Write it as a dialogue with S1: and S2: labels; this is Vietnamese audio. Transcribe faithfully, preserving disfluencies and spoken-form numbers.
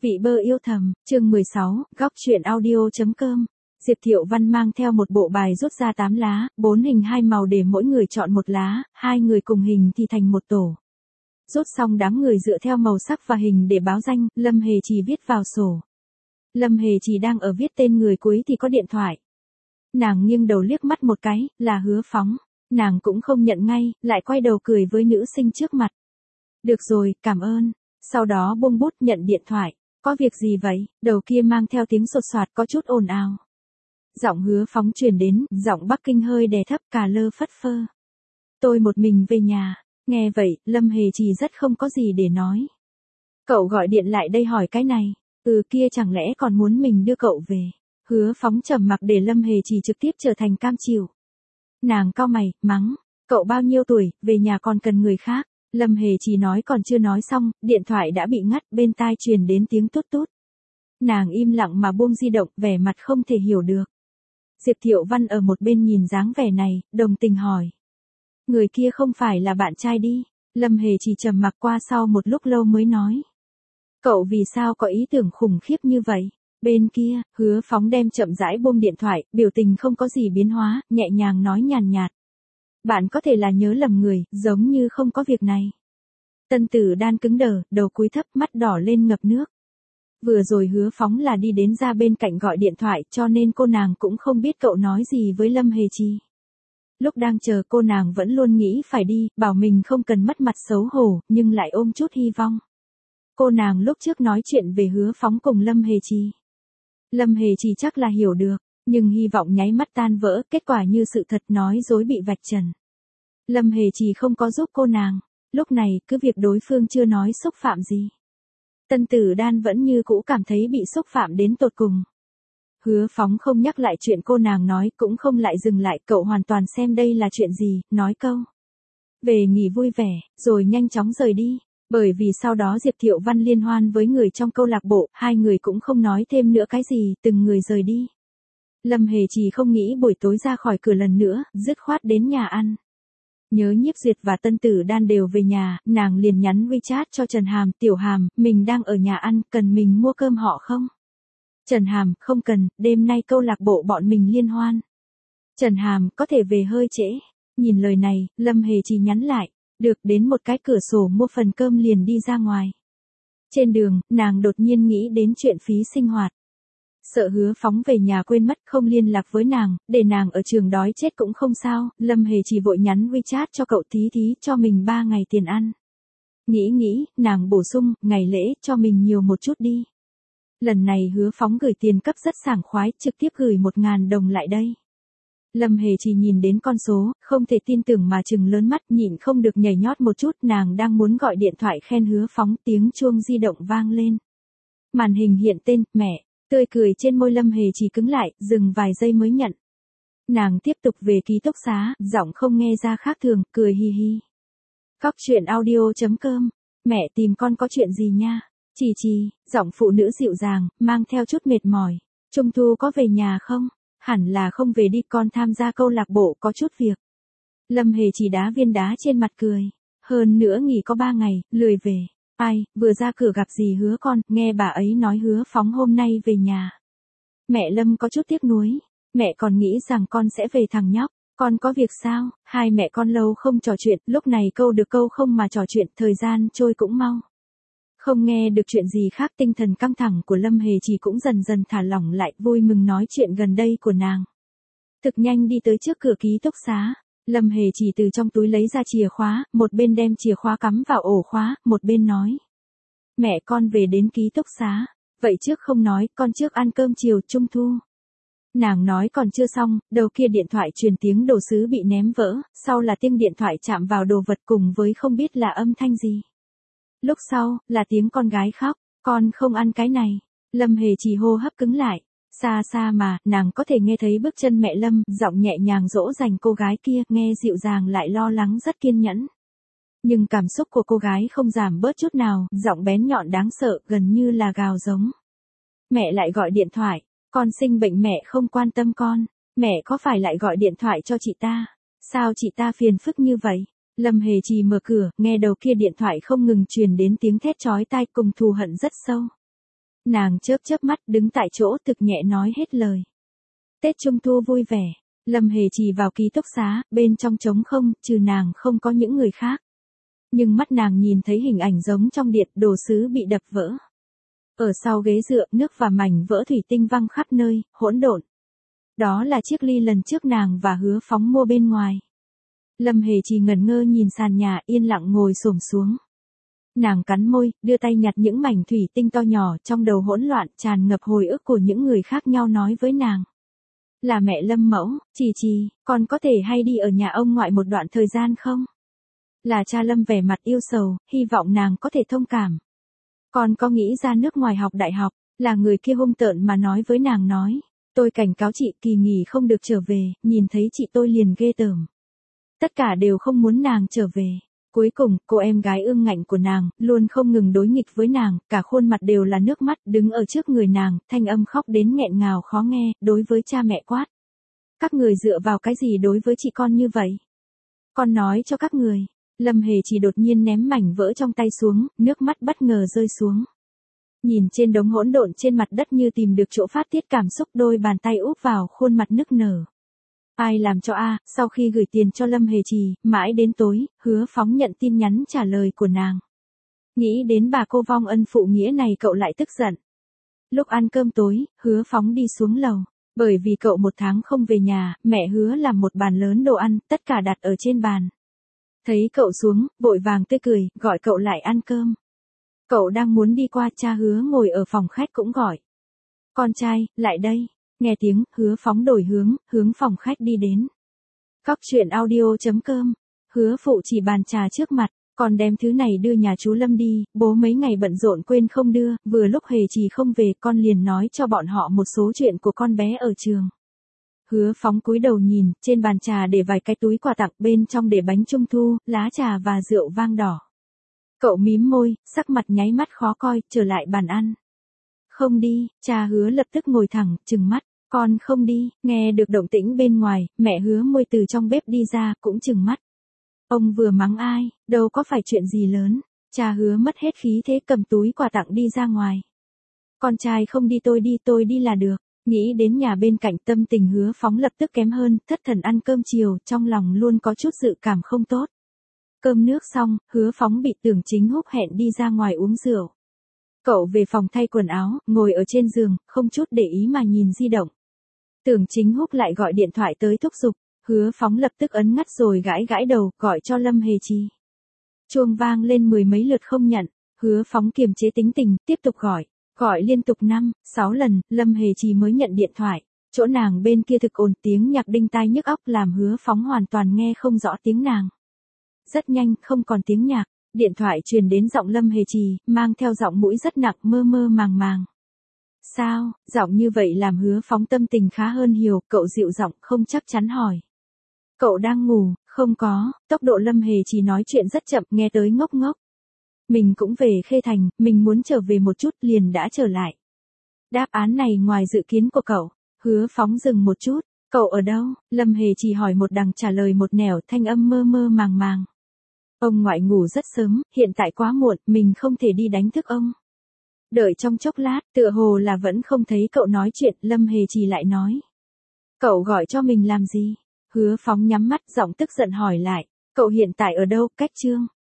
S1: Vị bơ yêu thầm, chương mười sáu, góc truyện audio.com. Diệp Thiệu Văn mang theo một bộ bài rút ra tám lá, bốn hình hai màu để mỗi người chọn một lá, hai người cùng hình thì thành một tổ. Rút xong đám người dựa theo màu sắc và hình để báo danh, Lâm Hề Trì viết vào sổ. Lâm Hề Trì đang ở viết tên người cuối thì có điện thoại. Nàng nghiêng đầu liếc mắt một cái, là Hứa Phóng. Nàng cũng không nhận ngay, lại quay đầu cười với nữ sinh trước mặt. Được rồi, cảm ơn. Sau đó buông bút nhận điện thoại. Có việc gì vậy? Đầu kia mang theo tiếng sột soạt có chút ồn ào. Giọng Hứa Phóng truyền đến, giọng Bắc Kinh hơi đè thấp cà lơ phất phơ. Tôi một mình về nhà. Nghe vậy, Lâm Hề Trì rất không có gì để nói. Cậu gọi điện lại đây hỏi cái này. Ừ kia chẳng lẽ còn muốn mình đưa cậu về. Hứa Phóng trầm mặc để Lâm Hề Trì trực tiếp trở thành cam chịu. Nàng cau mày, mắng. Cậu bao nhiêu tuổi, về nhà còn cần người khác. Lâm Hề Trì nói còn chưa nói xong, điện thoại đã bị ngắt, bên tai truyền đến tiếng tút tút. Nàng im lặng mà buông di động, vẻ mặt không thể hiểu được. Diệp Thiệu Văn ở một bên nhìn dáng vẻ này, đồng tình hỏi. Người kia không phải là bạn trai đi. Lâm Hề Trì trầm mặc qua sau một lúc lâu mới nói. Cậu vì sao có ý tưởng khủng khiếp như vậy? Bên kia, Hứa Phóng đem chậm rãi buông điện thoại, biểu tình không có gì biến hóa, nhẹ nhàng nói nhàn nhạt. Bạn có thể là nhớ lầm người, giống như không có việc này. Tân Tử Đan cứng đờ, đầu cúi thấp, mắt đỏ lên ngập nước. Vừa rồi Hứa Phóng là đi đến ra bên cạnh gọi điện thoại, cho nên cô nàng cũng không biết cậu nói gì với Lâm Hề Trì. Lúc đang chờ cô nàng vẫn luôn nghĩ phải đi, bảo mình không cần mất mặt xấu hổ, nhưng lại ôm chút hy vọng. Cô nàng lúc trước nói chuyện về Hứa Phóng cùng Lâm Hề Trì. Lâm Hề Trì chắc là hiểu được. Nhưng hy vọng nháy mắt tan vỡ, kết quả như sự thật nói dối bị vạch trần. Lâm Hề Trì không có giúp cô nàng. Lúc này, cứ việc đối phương chưa nói xúc phạm gì. Tân Tử Đan vẫn như cũ cảm thấy bị xúc phạm đến tột cùng. Hứa Phóng không nhắc lại chuyện cô nàng nói, cũng không lại dừng lại, cậu hoàn toàn xem đây là chuyện gì, nói câu. Về nghỉ vui vẻ, rồi nhanh chóng rời đi. Bởi vì sau đó Diệp Thiệu Văn liên hoan với người trong câu lạc bộ, hai người cũng không nói thêm nữa cái gì, từng người rời đi. Lâm Hề Trì không nghĩ buổi tối ra khỏi cửa lần nữa, dứt khoát đến nhà ăn. Nhớ Nhiếp Duyệt và Tân Tử Đan đều về nhà, nàng liền nhắn WeChat cho Trần Hàm, Tiểu Hàm, mình đang ở nhà ăn, cần mình mua cơm họ không? Trần Hàm, không cần, đêm nay câu lạc bộ bọn mình liên hoan. Trần Hàm, có thể về hơi trễ. Nhìn lời này, Lâm Hề Trì nhắn lại, được đến một cái cửa sổ mua phần cơm liền đi ra ngoài. Trên đường, nàng đột nhiên nghĩ đến chuyện phí sinh hoạt. Sợ Hứa Phóng về nhà quên mất không liên lạc với nàng, để nàng ở trường đói chết cũng không sao, Lâm Hề Trì vội nhắn WeChat cho cậu Thí Thí cho mình ba ngày tiền ăn. Nghĩ nghĩ, nàng bổ sung, ngày lễ cho mình nhiều một chút đi. Lần này Hứa Phóng gửi tiền cấp rất sảng khoái, trực tiếp gửi một ngàn đồng lại đây. Lâm Hề Trì nhìn đến con số, không thể tin tưởng mà trừng lớn mắt, nhịn không được nhảy nhót một chút, nàng đang muốn gọi điện thoại khen Hứa Phóng, tiếng chuông di động vang lên. Màn hình hiện tên, mẹ. Tươi cười trên môi Lâm Hề Trì cứng lại, dừng vài giây mới nhận. Nàng tiếp tục về ký túc xá, giọng không nghe ra khác thường, cười hi hi. Góc truyện audio.com. Mẹ tìm con có chuyện gì nha? Trì Trì, giọng phụ nữ dịu dàng, mang theo chút mệt mỏi. Trung thu có về nhà không? Hẳn là không về đi, con tham gia câu lạc bộ có chút việc. Lâm Hề Trì đá viên đá trên mặt cười. Hơn nữa nghỉ có ba ngày, lười về. Ai, vừa ra cửa gặp gì Hứa con, nghe bà ấy nói Hứa Phóng hôm nay về nhà. Mẹ Lâm có chút tiếc nuối, mẹ còn nghĩ rằng con sẽ về thằng nhóc, con có việc sao, hai mẹ con lâu không trò chuyện, lúc này câu được câu không mà trò chuyện, thời gian trôi cũng mau. Không nghe được chuyện gì khác, tinh thần căng thẳng của Lâm Hề Trì cũng dần dần thả lỏng lại, vui mừng nói chuyện gần đây của nàng. Thực nhanh đi tới trước cửa ký túc xá. Lâm Hề Trì từ trong túi lấy ra chìa khóa, một bên đem chìa khóa cắm vào ổ khóa, một bên nói. Mẹ con về đến ký túc xá, vậy trước không nói, con trước ăn cơm chiều trung thu. Nàng nói còn chưa xong, đầu kia điện thoại truyền tiếng đồ sứ bị ném vỡ, sau là tiếng điện thoại chạm vào đồ vật cùng với không biết là âm thanh gì. Lúc sau, là tiếng con gái khóc, con không ăn cái này. Lâm Hề Trì hô hấp cứng lại. Xa xa mà, nàng có thể nghe thấy bước chân mẹ Lâm, giọng nhẹ nhàng dỗ dành cô gái kia, nghe dịu dàng lại lo lắng rất kiên nhẫn. Nhưng cảm xúc của cô gái không giảm bớt chút nào, giọng bén nhọn đáng sợ, gần như là gào giống. Mẹ lại gọi điện thoại, con sinh bệnh mẹ không quan tâm con, mẹ có phải lại gọi điện thoại cho chị ta? Sao chị ta phiền phức như vậy? Lâm Hề Trì mở cửa, nghe đầu kia điện thoại không ngừng truyền đến tiếng thét chói tai cùng thù hận rất sâu. Nàng chớp chớp mắt đứng tại chỗ thực nhẹ nói hết lời. Tết Trung Thu vui vẻ, Lâm Hề Trì vào ký túc xá, bên trong trống không, trừ nàng không có những người khác. Nhưng mắt nàng nhìn thấy hình ảnh giống trong điện, đồ sứ bị đập vỡ. Ở sau ghế dựa, nước và mảnh vỡ thủy tinh văng khắp nơi, hỗn độn. Đó là chiếc ly lần trước nàng và Hứa Phóng mua bên ngoài. Lâm Hề Trì ngẩn ngơ nhìn sàn nhà, yên lặng ngồi xổm xuống. Nàng cắn môi, đưa tay nhặt những mảnh thủy tinh to nhỏ, trong đầu hỗn loạn, tràn ngập hồi ức của những người khác nhau nói với nàng. Là mẹ Lâm mẫu, Trì Trì, con có thể hay đi ở nhà ông ngoại một đoạn thời gian không? Là cha Lâm vẻ mặt yêu sầu, hy vọng nàng có thể thông cảm. Con có nghĩ ra nước ngoài học đại học, là người kia hung tợn mà nói với nàng nói. Tôi cảnh cáo chị kỳ nghỉ không được trở về, nhìn thấy chị tôi liền ghê tởm. Tất cả đều không muốn nàng trở về. Cuối cùng, cô em gái ương ngạnh của nàng, luôn không ngừng đối nghịch với nàng, cả khuôn mặt đều là nước mắt, đứng ở trước người nàng, thanh âm khóc đến nghẹn ngào khó nghe, đối với cha mẹ quát. Các người dựa vào cái gì đối với chị con như vậy? Con nói cho các người. Lâm Hề Trì đột nhiên ném mảnh vỡ trong tay xuống, nước mắt bất ngờ rơi xuống. Nhìn trên đống hỗn độn trên mặt đất như tìm được chỗ phát tiết cảm xúc, đôi bàn tay úp vào khuôn mặt nức nở. Ai làm cho a? Sau khi gửi tiền cho Lâm Hề Trì, mãi đến tối, Hứa Phóng nhận tin nhắn trả lời của nàng. Nghĩ đến bà cô vong ân phụ nghĩa này cậu lại tức giận. Lúc ăn cơm tối, Hứa Phóng đi xuống lầu. Bởi vì cậu một tháng không về nhà, mẹ Hứa làm một bàn lớn đồ ăn, tất cả đặt ở trên bàn. Thấy cậu xuống, vội vàng tươi cười, gọi cậu lại ăn cơm. Cậu đang muốn đi qua, cha Hứa ngồi ở phòng khách cũng gọi. Con trai, lại đây. Nghe tiếng, Hứa Phóng đổi hướng, hướng phòng khách đi đến. Góc truyện audio chấm com. Hứa phụ chỉ bàn trà trước mặt, còn đem thứ này đưa nhà chú Lâm đi, bố mấy ngày bận rộn quên không đưa, vừa lúc Hề Trì không về, con liền nói cho bọn họ một số chuyện của con bé ở trường. Hứa Phóng cúi đầu nhìn, trên bàn trà để vài cái túi quà tặng, bên trong để bánh trung thu, lá trà và rượu vang đỏ. Cậu mím môi, sắc mặt nháy mắt khó coi, trở lại bàn ăn. Không đi, cha Hứa lập tức ngồi thẳng, trừng mắt. Con không đi, nghe được động tĩnh bên ngoài, mẹ Hứa Môi từ trong bếp đi ra, cũng trừng mắt. Ông vừa mắng ai, đâu có phải chuyện gì lớn. Cha Hứa mất hết khí thế cầm túi quà tặng đi ra ngoài. Con trai không đi tôi đi, tôi đi là được. Nghĩ đến nhà bên cạnh, tâm tình Hứa Phóng lập tức kém hơn, thất thần ăn cơm chiều, trong lòng luôn có chút dự cảm không tốt. Cơm nước xong, Hứa Phóng bị Tưởng Chính Húc hẹn đi ra ngoài uống rượu. Cậu về phòng thay quần áo, ngồi ở trên giường, không chút để ý mà nhìn di động. Tưởng Chính Húc lại gọi điện thoại tới thúc giục, Hứa Phóng lập tức ấn ngắt rồi gãi gãi đầu, gọi cho Lâm Hề Trì. Chuông vang lên mười mấy lượt không nhận, Hứa Phóng kiềm chế tính tình, tiếp tục gọi, gọi liên tục năm, sáu lần, Lâm Hề Trì mới nhận điện thoại. Chỗ nàng bên kia thực ồn, tiếng nhạc đinh tai nhức óc làm Hứa Phóng hoàn toàn nghe không rõ tiếng nàng. Rất nhanh, không còn tiếng nhạc, điện thoại truyền đến giọng Lâm Hề Trì, mang theo giọng mũi rất nặng, mơ mơ màng màng. Sao, giọng như vậy làm Hứa Phóng tâm tình khá hơn nhiều, cậu dịu giọng không chắc chắn hỏi. Cậu đang ngủ, không có, tốc độ Lâm Hề Trì nói chuyện rất chậm, nghe tới ngốc ngốc. Mình cũng về Khê Thành, mình muốn trở về một chút, liền đã trở lại. Đáp án này ngoài dự kiến của cậu. Hứa Phóng dừng một chút, cậu ở đâu? Lâm Hề Trì hỏi một đằng trả lời một nẻo, thanh âm mơ mơ màng màng. Ông ngoại ngủ rất sớm, hiện tại quá muộn, mình không thể đi đánh thức ông. Đợi trong chốc lát, tựa hồ là vẫn không thấy cậu nói chuyện, Lâm Hề Trì lại nói. Cậu gọi cho mình làm gì? Hứa Phóng nhắm mắt, giọng tức giận hỏi lại. Cậu hiện tại ở đâu, cách Trương?